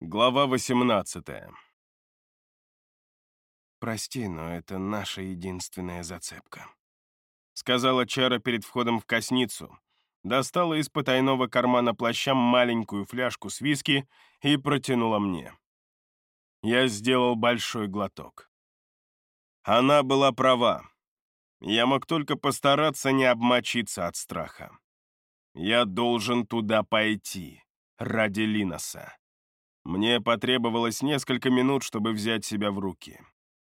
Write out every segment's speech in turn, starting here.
Глава 18. «Прости, но это наша единственная зацепка», — сказала Чара перед входом в косницу, достала из потайного кармана плаща маленькую фляжку с виски и протянула мне. Я сделал большой глоток. Она была права. Я мог только постараться не обмочиться от страха. Я должен туда пойти, ради Линоса. Мне потребовалось несколько минут, чтобы взять себя в руки.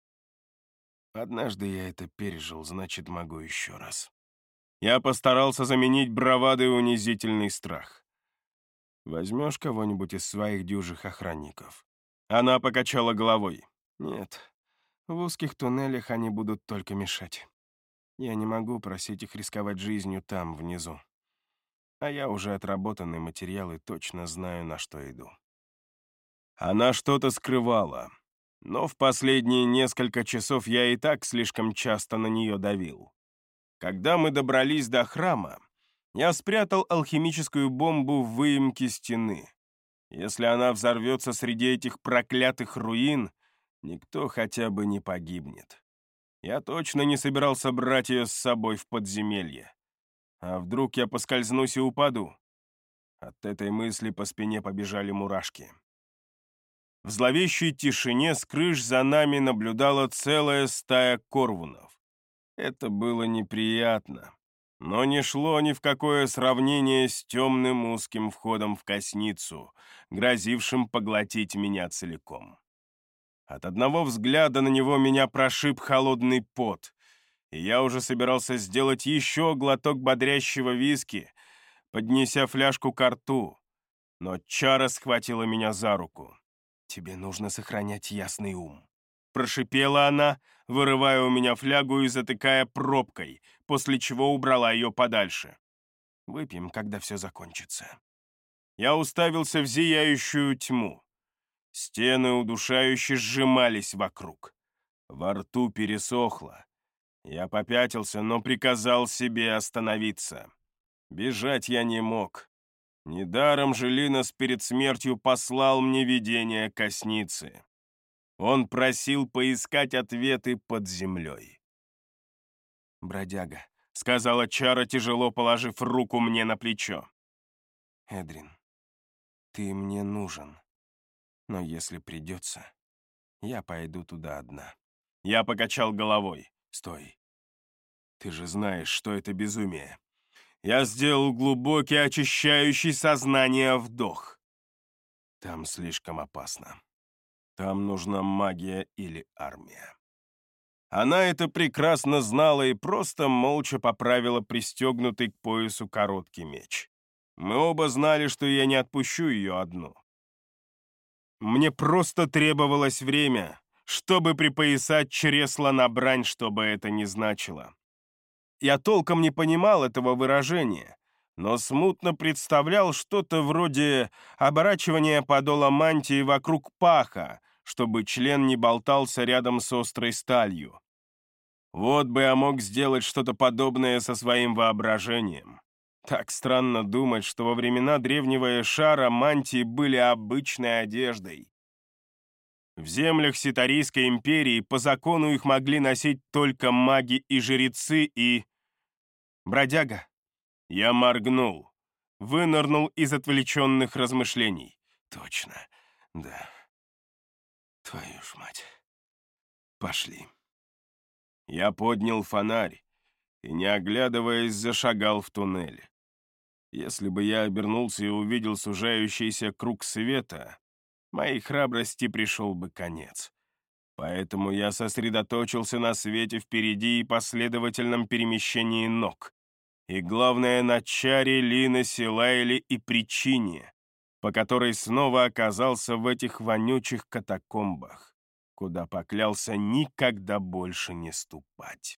«Однажды я это пережил, значит, могу еще раз». Я постарался заменить бравадой унизительный страх. «Возьмешь кого-нибудь из своих дюжих охранников?» Она покачала головой. «Нет, в узких туннелях они будут только мешать. Я не могу просить их рисковать жизнью там, внизу. А я уже отработанный материал и точно знаю, на что иду». Она что-то скрывала, но в последние несколько часов я и так слишком часто на нее давил. Когда мы добрались до храма, я спрятал алхимическую бомбу в выемке стены. Если она взорвется среди этих проклятых руин, никто хотя бы не погибнет. Я точно не собирался брать ее с собой в подземелье. А вдруг я поскользнусь и упаду? От этой мысли по спине побежали мурашки. В зловещей тишине с крыш за нами наблюдала целая стая корвунов. Это было неприятно, но не шло ни в какое сравнение с темным узким входом в косницу, грозившим поглотить меня целиком. От одного взгляда на него меня прошиб холодный пот, и я уже собирался сделать еще глоток бодрящего виски, поднеся фляжку ко рту, но Чара схватила меня за руку. «Тебе нужно сохранять ясный ум», — прошипела она, вырывая у меня флягу и затыкая пробкой, после чего убрала ее подальше. «Выпьем, когда все закончится». Я уставился в зияющую тьму. Стены удушающе сжимались вокруг. Во рту пересохло. Я попятился, но приказал себе остановиться. Бежать я не мог. Недаром же Линос перед смертью послал мне видение косницы. Он просил поискать ответы под землей. «Бродяга», — сказала Чара, тяжело положив руку мне на плечо. «Эдрин, ты мне нужен, но если придется, я пойду туда одна». Я покачал головой. «Стой, Ты же знаешь, что это безумие. Я сделал глубокий, очищающий сознание вдох. Там слишком опасно. Там нужна магия или армия. Она это прекрасно знала и просто молча поправила пристегнутый к поясу короткий меч. Мы оба знали, что я не отпущу ее одну. Мне просто требовалось время, чтобы припоясать чресла на брань, что бы это ни значило. Я толком не понимал этого выражения, но смутно представлял что-то вроде оборачивания подола мантии вокруг паха, чтобы член не болтался рядом с острой сталью. Вот бы я мог сделать что-то подобное со своим воображением. Так странно думать, что во времена древнего Эшара мантии были обычной одеждой. В землях Ситарийской империи по закону их могли носить только маги и жрецы и... Бродяга. Я моргнул, вынырнул из отвлеченных размышлений. точно, да, твою ж мать, пошли». Я поднял фонарь и, не оглядываясь, зашагал в туннель. Если бы я обернулся и увидел сужающийся круг света, моей храбрости пришел бы конец. Поэтому я сосредоточился на свете впереди и последовательном перемещении ног. И главное, на Чаре, Линосе, Лайле и причине, по которой снова оказался в этих вонючих катакомбах, куда поклялся никогда больше не ступать.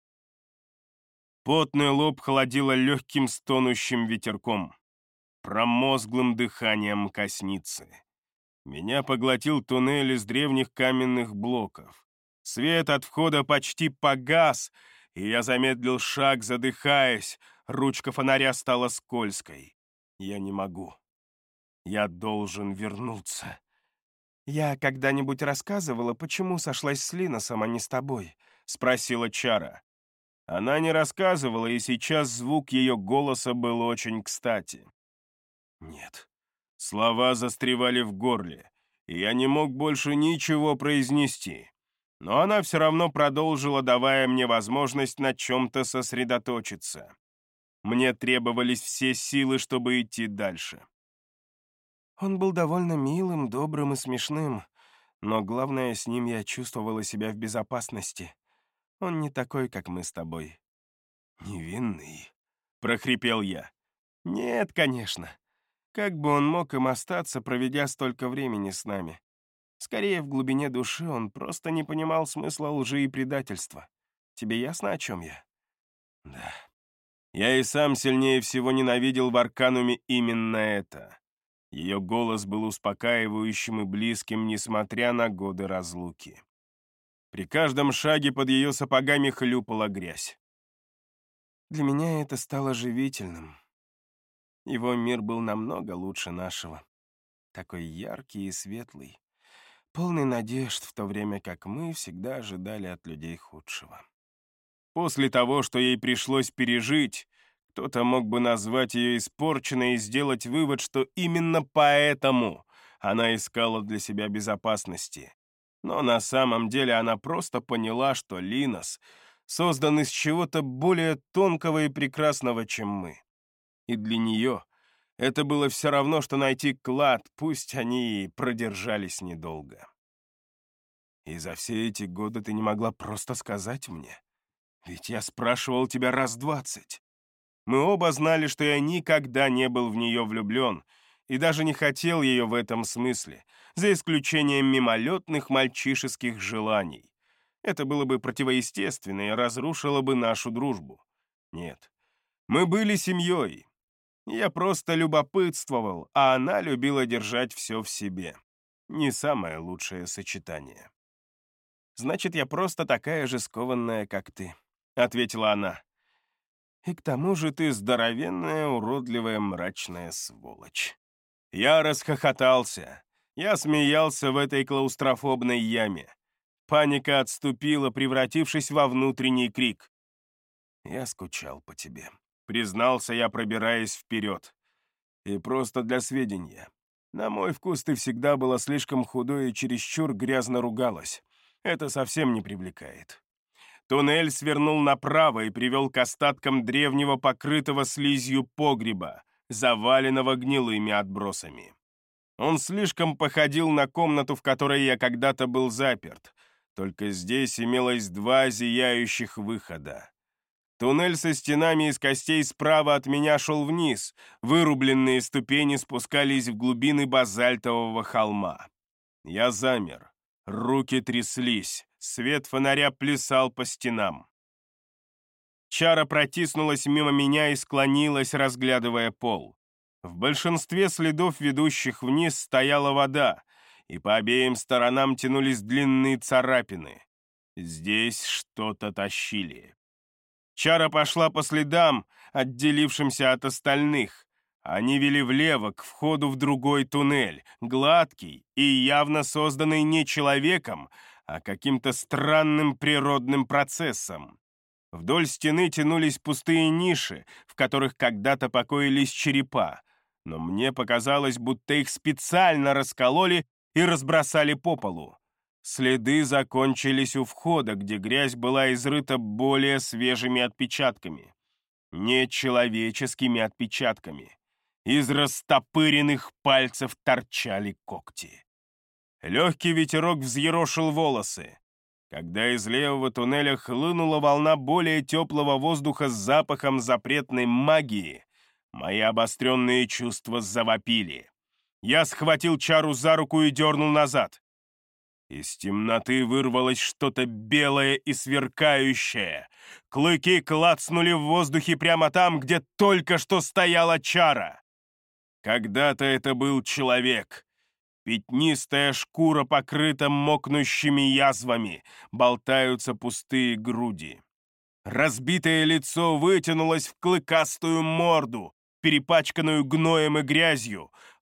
Потный лоб холодило легким стонущим ветерком, промозглым дыханием косницы. Меня поглотил туннель из древних каменных блоков. Свет от входа почти погас, и я замедлил шаг, задыхаясь. Ручка фонаря стала скользкой. Я не могу. Я должен вернуться. «Я когда-нибудь рассказывала, почему сошлась с Линосом, а не с тобой?» — спросила Чара. Она не рассказывала, и сейчас звук ее голоса был очень кстати. Нет. Слова застревали в горле, и я не мог больше ничего произнести. Но она все равно продолжила, давая мне возможность на чем-то сосредоточиться. Мне требовались все силы, чтобы идти дальше. Он был довольно милым, добрым и смешным, но главное, с ним я чувствовала себя в безопасности. Он не такой, как мы с тобой. «Невинный», — прохрипел я. «Нет, конечно. Как бы он мог им остаться, проведя столько времени с нами? Скорее, в глубине души он просто не понимал смысла лжи и предательства. Тебе ясно, о чем я?» «Да». Я и сам сильнее всего ненавидел в Аркануме именно это. Ее голос был успокаивающим и близким, несмотря на годы разлуки. При каждом шаге под ее сапогами хлюпала грязь. Для меня это стало живительным. Его мир был намного лучше нашего. Такой яркий и светлый, полный надежд, в то время как мы всегда ожидали от людей худшего. После того, что ей пришлось пережить, кто-то мог бы назвать ее испорченной и сделать вывод, что именно поэтому она искала для себя безопасности. Но на самом деле она просто поняла, что Линос создан из чего-то более тонкого и прекрасного, чем мы. И для нее это было все равно, что найти клад, пусть они и продержались недолго. И за все эти годы ты не могла просто сказать мне? Ведь я спрашивал тебя раз 20. Мы оба знали, что я никогда не был в нее влюблен и даже не хотел ее в этом смысле, за исключением мимолетных мальчишеских желаний. Это было бы противоестественно и разрушило бы нашу дружбу. Нет, мы были семьей. Я просто любопытствовал, а она любила держать все в себе. Не самое лучшее сочетание. «Значит, я просто такая же скованная, как ты», — ответила она. «И к тому же ты здоровенная, уродливая, мрачная сволочь». Я расхохотался. Я смеялся в этой клаустрофобной яме. Паника отступила, превратившись во внутренний крик. «Я скучал по тебе», — признался я, пробираясь вперед. «И просто для сведения. На мой вкус ты всегда была слишком худой и чересчур грязно ругалась. Это совсем не привлекает». Туннель свернул направо и привел к остаткам древнего покрытого слизью погреба, заваленного гнилыми отбросами. Он слишком походил на комнату, в которой я когда-то был заперт, только здесь имелось два зияющих выхода. Туннель со стенами из костей справа от меня шел вниз, вырубленные ступени спускались в глубины базальтового холма. Я замер, руки тряслись, свет фонаря плясал по стенам. Чара протиснулась мимо меня и склонилась, разглядывая пол. В большинстве следов, ведущих вниз, стояла вода, и по обеим сторонам тянулись длинные царапины. Здесь что-то тащили. Чара пошла по следам, отделившимся от остальных. Они вели влево, к входу в другой туннель, гладкий и явно созданный не человеком, а каким-то странным природным процессом. Вдоль стены тянулись пустые ниши, в которых когда-то покоились черепа, но мне показалось, будто их специально раскололи и разбросали по полу. Следы закончились у входа, где грязь была изрыта более свежими отпечатками. Не человеческими отпечатками. Из растопыренных пальцев торчали когти. Легкий ветерок взъерошил волосы. Когда из левого туннеля хлынула волна более теплого воздуха с запахом запретной магии, мои обостренные чувства завопили. Я схватил Чару за руку и дернул назад. Из темноты вырвалось что-то белое и сверкающее. Клыки клацнули в воздухе прямо там, где только что стояла Чара. Когда-то это был человек. Пятнистая шкура покрыта мокнущими язвами, болтаются пустые груди. Разбитое лицо вытянулось в клыкастую морду, перепачканную гноем и грязью.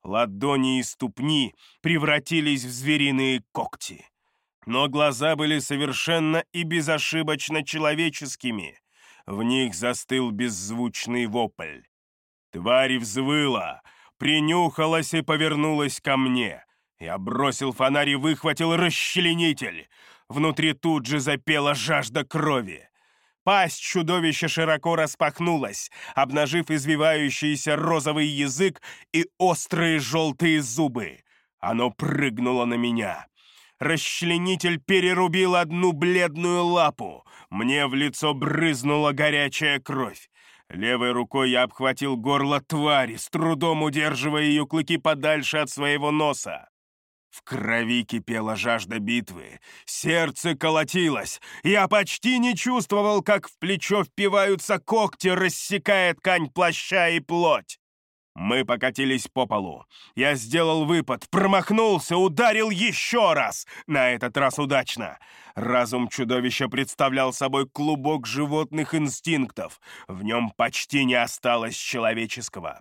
Ладони и ступни превратились в звериные когти. Но глаза были совершенно и безошибочно человеческими. В них застыл беззвучный вопль. Тварь взвыла, принюхалась и повернулась ко мне. Я бросил фонарь и выхватил расчленитель. Внутри тут же запела жажда крови. Пасть чудовища широко распахнулась, обнажив извивающийся розовый язык и острые желтые зубы. Оно прыгнуло на меня. Расчленитель перерубил одну бледную лапу. Мне в лицо брызнула горячая кровь. Левой рукой я обхватил горло твари, с трудом удерживая ее клыки подальше от своего носа. В крови кипела жажда битвы, сердце колотилось. Я почти не чувствовал, как в плечо впиваются когти, рассекая ткань плаща и плоть. Мы покатились по полу. Я сделал выпад, промахнулся, ударил еще раз. На этот раз удачно. Разум чудовища представлял собой клубок животных инстинктов. В нем почти не осталось человеческого.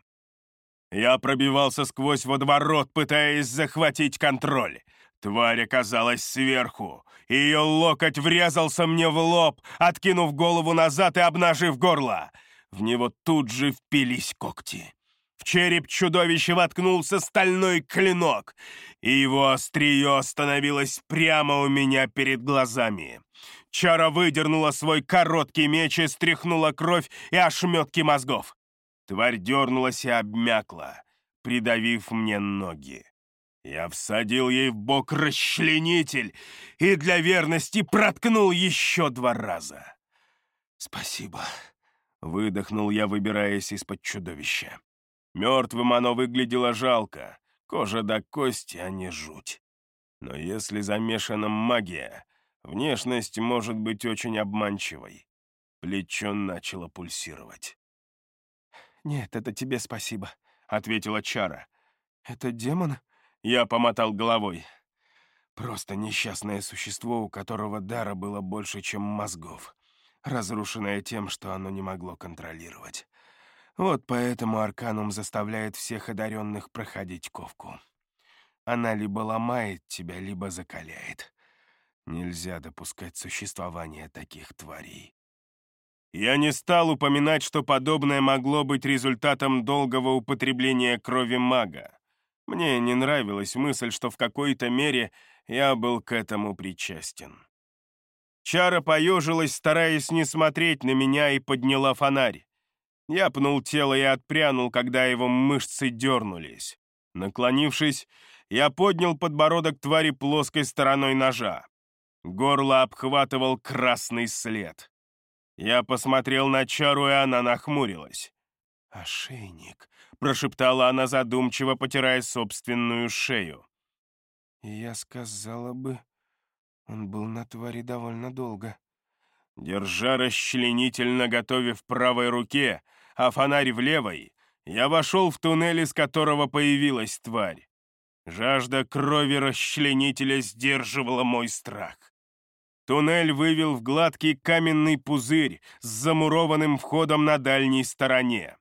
Я пробивался сквозь водоворот, пытаясь захватить контроль. Тварь оказалась сверху. Ее локоть врезался мне в лоб, откинув голову назад и обнажив горло. В него тут же впились когти. В череп чудовища воткнулся стальной клинок, и его острие остановилось прямо у меня перед глазами. Чара выдернула свой короткий меч и стряхнула кровь и ошметки мозгов. Тварь дернулась и обмякла, придавив мне ноги. Я всадил ей в бок расчленитель и для верности проткнул еще 2 раза. «Спасибо», — выдохнул я, выбираясь из-под чудовища. Мертвым оно выглядело жалко, кожа до кости, а не жуть. Но если замешана магия, внешность может быть очень обманчивой. Плечо начало пульсировать. «Нет, это тебе спасибо», — ответила Чара. «Это демон?» — я помотал головой. «Просто несчастное существо, у которого дара было больше, чем мозгов, разрушенное тем, что оно не могло контролировать. Вот поэтому Арканум заставляет всех одаренных проходить ковку. Она либо ломает тебя, либо закаляет. Нельзя допускать существование таких тварей». Я не стал упоминать, что подобное могло быть результатом долгого употребления крови мага. Мне не нравилась мысль, что в какой-то мере я был к этому причастен. Чара поежилась, стараясь не смотреть на меня, и подняла фонарь. Я пнул тело и отпрянул, когда его мышцы дернулись. Наклонившись, я поднял подбородок твари плоской стороной ножа. Горло обхватывал красный след. Я посмотрел на Чару, и она нахмурилась. «Ошейник», — прошептала она задумчиво, потирая собственную шею. «Я сказала бы, он был на твари довольно долго». Держа расчленитель наготове в правой руке, а фонарь в левой, я вошел в туннель, из которого появилась тварь. Жажда крови расчленителя сдерживала мой страх. Туннель вывел в гладкий каменный пузырь с замурованным входом на дальней стороне.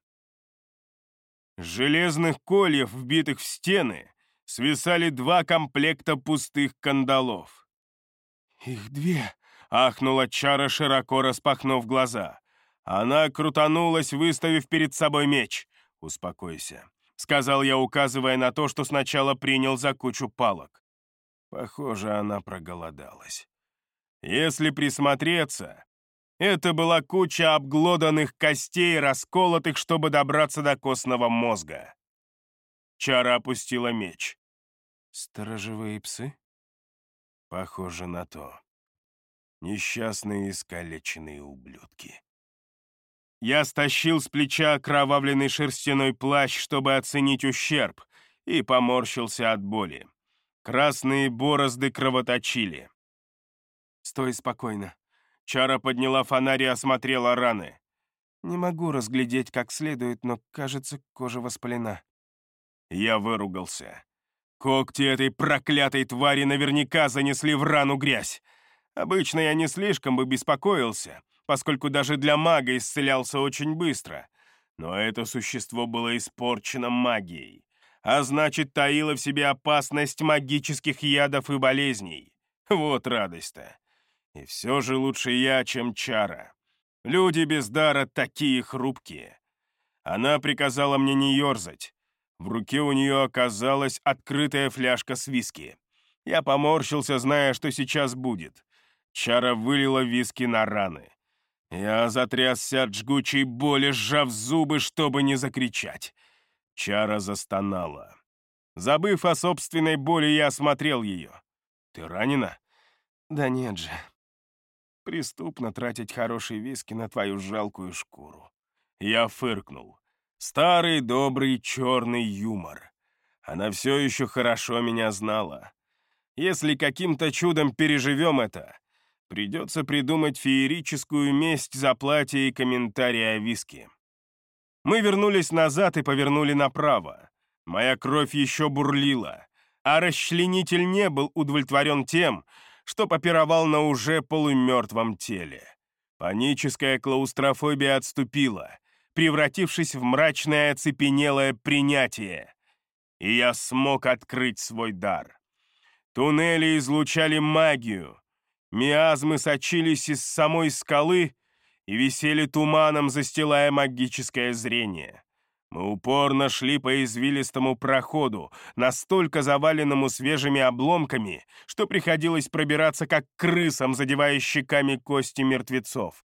С железных кольев, вбитых в стены, свисали 2 комплекта пустых кандалов. «Их 2!» — ахнула Чара, широко распахнув глаза. Она крутанулась, выставив перед собой меч. «Успокойся», — сказал я, указывая на то, что сначала принял за кучу палок. Похоже, она проголодалась. Если присмотреться, это была куча обглоданных костей, расколотых, чтобы добраться до костного мозга. Чара опустила меч. «Сторожевые псы?» Похоже на то. Несчастные искалеченные ублюдки. Я стащил с плеча окровавленный шерстяной плащ, чтобы оценить ущерб, и поморщился от боли. Красные борозды кровоточили. «Стой спокойно». Чара подняла фонарь и осмотрела раны. «Не могу разглядеть как следует, но, кажется, кожа воспалена». Я выругался. Когти этой проклятой твари наверняка занесли в рану грязь. Обычно я не слишком бы беспокоился, поскольку даже для мага исцелялся очень быстро. Но это существо было испорчено магией. а значит, таила в себе опасность магических ядов и болезней. Вот радость-то. И все же лучше я, чем чара. Люди без дара такие хрупкие. Она приказала мне не ерзать. В руке у нее оказалась открытая фляжка с виски. Я поморщился, зная, что сейчас будет. Чара вылила виски на раны. Я затрясся от жгучей боли, сжав зубы, чтобы не закричать. Чара застонала. Забыв о собственной боли, я осмотрел ее. «Ты ранена?» Да нет же. Преступно тратить хорошие виски на твою жалкую шкуру. Я фыркнул. Старый добрый черный юмор. Она все еще хорошо меня знала. Если каким-то чудом переживем это, придется придумать феерическую месть за платье и комментарии о виске. Мы вернулись назад и повернули направо. Моя кровь еще бурлила, а расчленитель не был удовлетворен тем, что попировал на уже полумертвом теле. Паническая клаустрофобия отступила, превратившись в мрачное оцепенелое принятие. И я смог открыть свой дар. Туннели излучали магию, миазмы сочились из самой скалы и висели туманом, застилая магическое зрение. Мы упорно шли по извилистому проходу, настолько заваленному свежими обломками, что приходилось пробираться как крысам, задевая щеками кости мертвецов.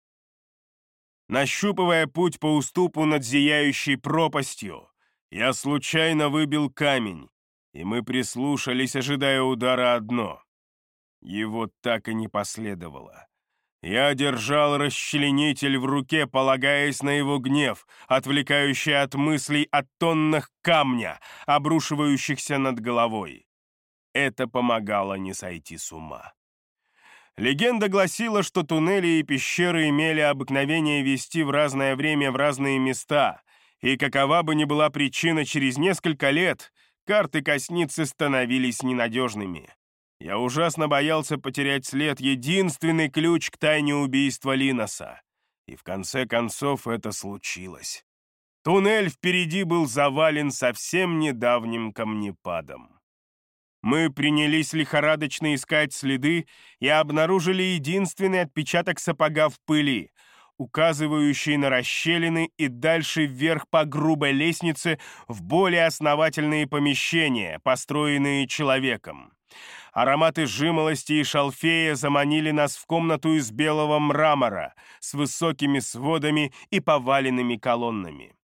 Нащупывая путь по уступу над зияющей пропастью, я случайно выбил камень, и мы прислушались, ожидая удара о дно. Его так и не последовало. Я держал расчленитель в руке, полагаясь на его гнев, отвлекающий от мыслей о тоннах камня, обрушивающихся над головой. Это помогало не сойти с ума. Легенда гласила, что туннели и пещеры имели обыкновение вести в разное время в разные места, и какова бы ни была причина, через несколько лет карты Косницы становились ненадежными. Я ужасно боялся потерять след, единственный ключ к тайне убийства Линоса. И в конце концов это случилось. Туннель впереди был завален совсем недавним камнепадом. Мы принялись лихорадочно искать следы и обнаружили единственный отпечаток сапога в пыли, указывающий на расщелины и дальше вверх по грубой лестнице в более основательные помещения, построенные человеком. Ароматы жимолости и шалфея заманили нас в комнату из белого мрамора с высокими сводами и поваленными колоннами.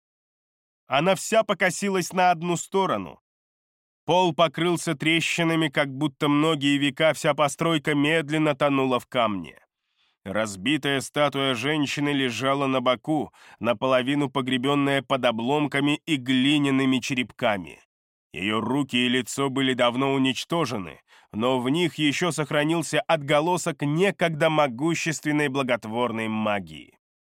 Она вся покосилась на одну сторону. Пол покрылся трещинами, как будто многие века вся постройка медленно тонула в камне. Разбитая статуя женщины лежала на боку, наполовину погребенная под обломками и глиняными черепками. Ее руки и лицо были давно уничтожены, но в них еще сохранился отголосок некогда могущественной благотворной магии.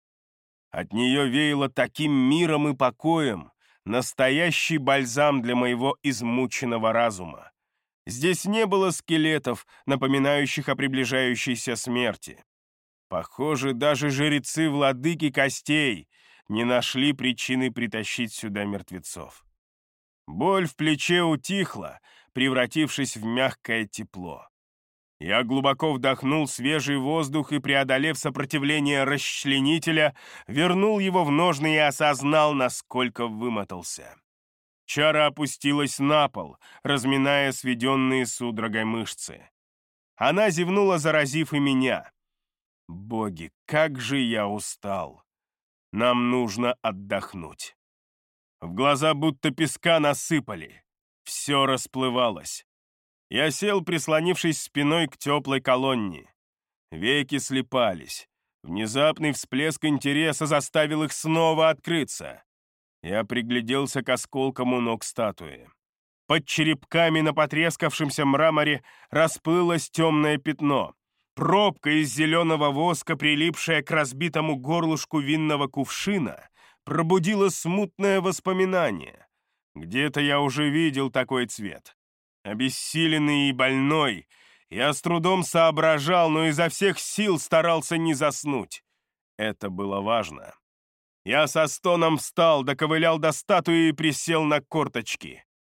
От нее веяло таким миром и покоем, настоящий бальзам для моего измученного разума. Здесь не было скелетов, напоминающих о приближающейся смерти. Похоже, даже жрецы-владыки костей не нашли причины притащить сюда мертвецов. Боль в плече утихла, превратившись в мягкое тепло. Я глубоко вдохнул свежий воздух и, преодолев сопротивление расчленителя, вернул его в ножны и осознал, насколько вымотался. Чара опустилась на пол, разминая сведенные судорогой мышцы. Она зевнула, заразив и меня. Боги, как же я устал! Нам нужно отдохнуть. В глаза будто песка насыпали. Все расплывалось. Я сел, прислонившись спиной к теплой колонне. Веки слипались. Внезапный всплеск интереса заставил их снова открыться. Я пригляделся к осколкам у ног статуи. Под черепками на потрескавшемся мраморе расплылось темное пятно. Пробка из зеленого воска, прилипшая к разбитому горлышку винного кувшина, пробудила смутное воспоминание. Где-то я уже видел такой цвет. Обессиленный и больной, я с трудом соображал, но изо всех сил старался не заснуть. Это было важно. Я со стоном встал, доковылял до статуи и присел на корточки.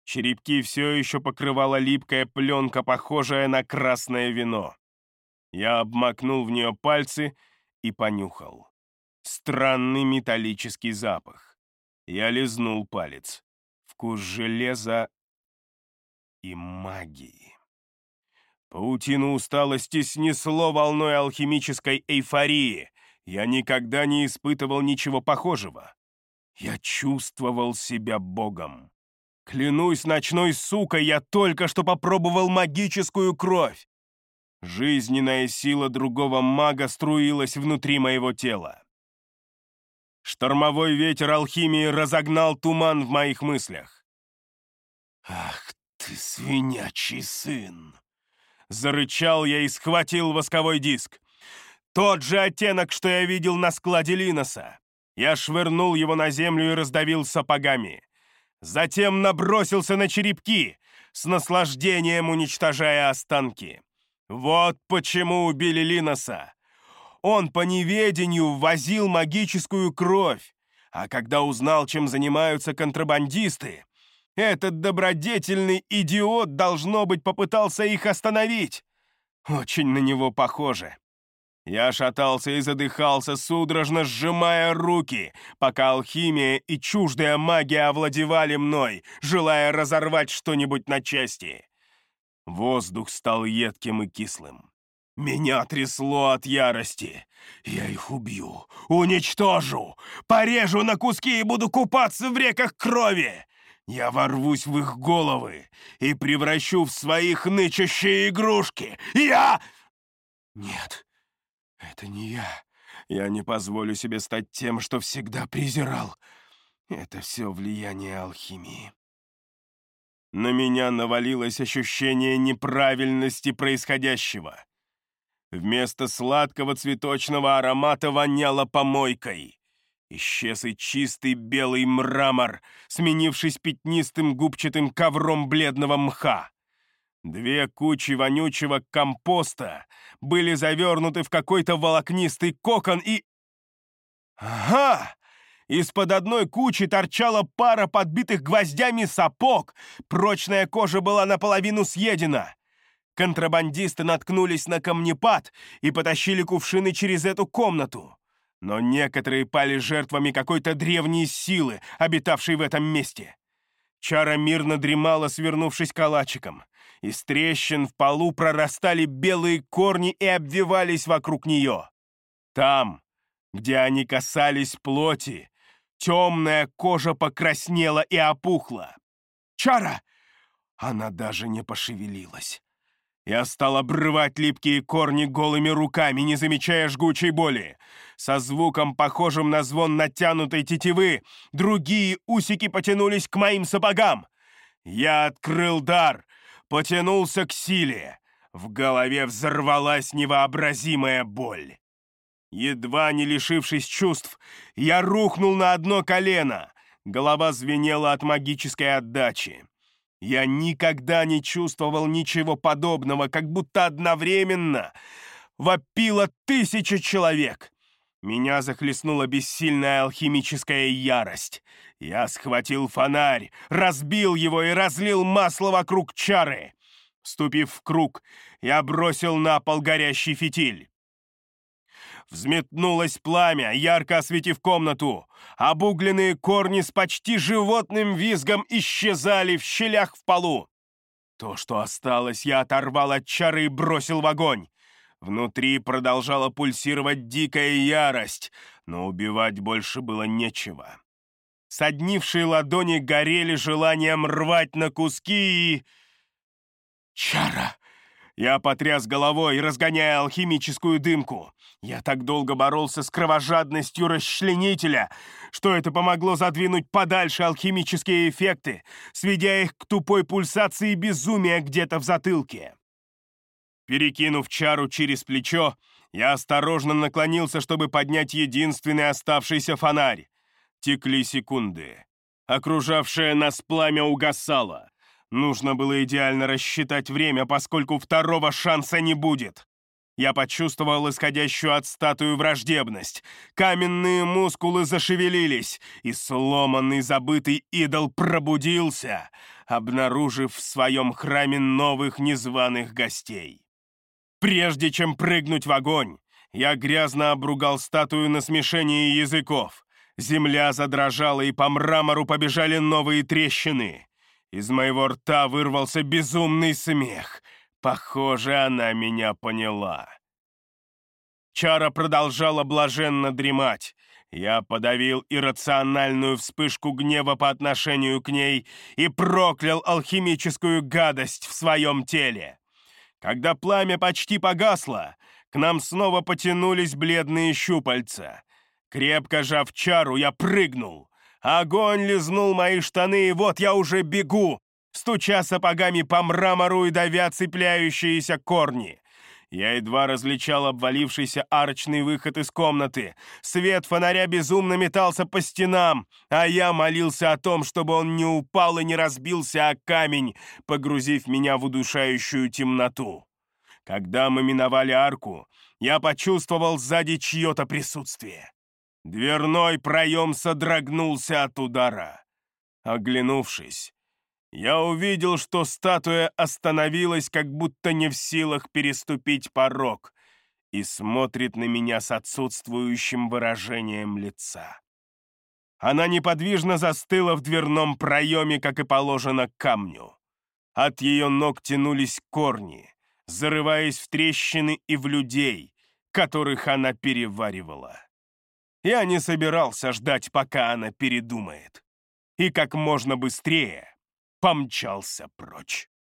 Черепки все еще покрывала липкая пленка, похожая на красное вино. Я обмакнул в нее пальцы и понюхал. Странный металлический запах. Я лизнул палец. Вкус железа и магии. Паутину усталости снесло волной алхимической эйфории. Я никогда не испытывал ничего похожего. Я чувствовал себя богом. Клянусь ночной сукой, я только что попробовал магическую кровь. Жизненная сила другого мага струилась внутри моего тела. Штормовой ветер алхимии разогнал туман в моих мыслях. «Ах ты, свинячий сын!» Зарычал я и схватил восковой диск. Тот же оттенок, что я видел на складе Линоса. Я швырнул его на землю и раздавил сапогами. Затем набросился на черепки, с наслаждением уничтожая останки. Вот почему убили Линоса. Он по неведению ввозил магическую кровь, а когда узнал, чем занимаются контрабандисты, этот добродетельный идиот, должно быть, попытался их остановить. Очень на него похоже. Я шатался и задыхался, судорожно сжимая руки, пока алхимия и чуждая магия овладевали мной, желая разорвать что-нибудь на части. Воздух стал едким и кислым. Меня трясло от ярости. Я их убью, уничтожу, порежу на куски и буду купаться в реках крови. Я ворвусь в их головы и превращу в своих нычащие игрушки. Нет. Это не я. Я не позволю себе стать тем, что всегда презирал. Это все влияние алхимии. На меня навалилось ощущение неправильности происходящего. Вместо сладкого цветочного аромата воняло помойкой. Исчез и чистый белый мрамор, сменившись пятнистым губчатым ковром бледного мха. Две кучи вонючего компоста были завернуты в какой-то волокнистый кокон и... Ага! Из-под одной кучи торчала пара подбитых гвоздями сапог, прочная кожа была наполовину съедена. Контрабандисты наткнулись на камнепад и потащили кувшины через эту комнату. Но некоторые пали жертвами какой-то древней силы, обитавшей в этом месте. Чара мирно дремала, свернувшись калачиком. Из трещин в полу прорастали белые корни и обвивались вокруг нее. Там, где они касались плоти, темная кожа покраснела и опухла. «Чара!» Она даже не пошевелилась. Я стал обрывать липкие корни голыми руками, не замечая жгучей боли. Со звуком, похожим на звон натянутой тетивы, другие усики потянулись к моим сапогам. Я открыл дар, потянулся к силе. В голове взорвалась невообразимая боль. Едва не лишившись чувств, я рухнул на одно колено. Голова звенела от магической отдачи. Я никогда не чувствовал ничего подобного, как будто одновременно вопило 1000 человек. Меня захлестнула бессильная алхимическая ярость. Я схватил фонарь, разбил его и разлил масло вокруг чары. Вступив в круг, я бросил на пол горящий фитиль. Взметнулось пламя, ярко осветив комнату. Обугленные корни с почти животным визгом исчезали в щелях в полу. То, что осталось, я оторвал от чары и бросил в огонь. Внутри продолжала пульсировать дикая ярость, но убивать больше было нечего. Соднившие ладони горели желанием рвать на куски и... Чара! Я потряс головой, разгоняя алхимическую дымку. Я так долго боролся с кровожадностью расчленителя, что это помогло задвинуть подальше алхимические эффекты, сведя их к тупой пульсации безумия где-то в затылке. Перекинув чару через плечо, я осторожно наклонился, чтобы поднять единственный оставшийся фонарь. Текли секунды. Окружавшее нас пламя угасало. Нужно было идеально рассчитать время, поскольку второго шанса не будет. Я почувствовал исходящую от статуи враждебность. Каменные мускулы зашевелились, и сломанный забытый идол пробудился, обнаружив в своем храме новых незваных гостей. Прежде чем прыгнуть в огонь, я грязно обругал статую на смешении языков. Земля задрожала, и по мрамору побежали новые трещины. Из моего рта вырвался безумный смех. Похоже, она меня поняла. Чара продолжала блаженно дремать. Я подавил иррациональную вспышку гнева по отношению к ней и проклял алхимическую гадость в своем теле. Когда пламя почти погасло, к нам снова потянулись бледные щупальца. Крепко сжав Чару, я прыгнул. Огонь лизнул мои штаны, и вот я уже бегу, стуча сапогами по мрамору и давя цепляющиеся корни. Я едва различал обвалившийся арочный выход из комнаты. Свет фонаря безумно метался по стенам, а я молился о том, чтобы он не упал и не разбился о камень, погрузив меня в удушающую темноту. Когда мы миновали арку, я почувствовал сзади чье-то присутствие. Дверной проем содрогнулся от удара. Оглянувшись, я увидел, что статуя остановилась, как будто не в силах переступить порог, и смотрит на меня с отсутствующим выражением лица. Она неподвижно застыла в дверном проеме, как и положено камню. От ее ног тянулись корни, зарываясь в трещины и в людей, которых она переваривала. Я не собирался ждать, пока она передумает, и как можно быстрее помчался прочь.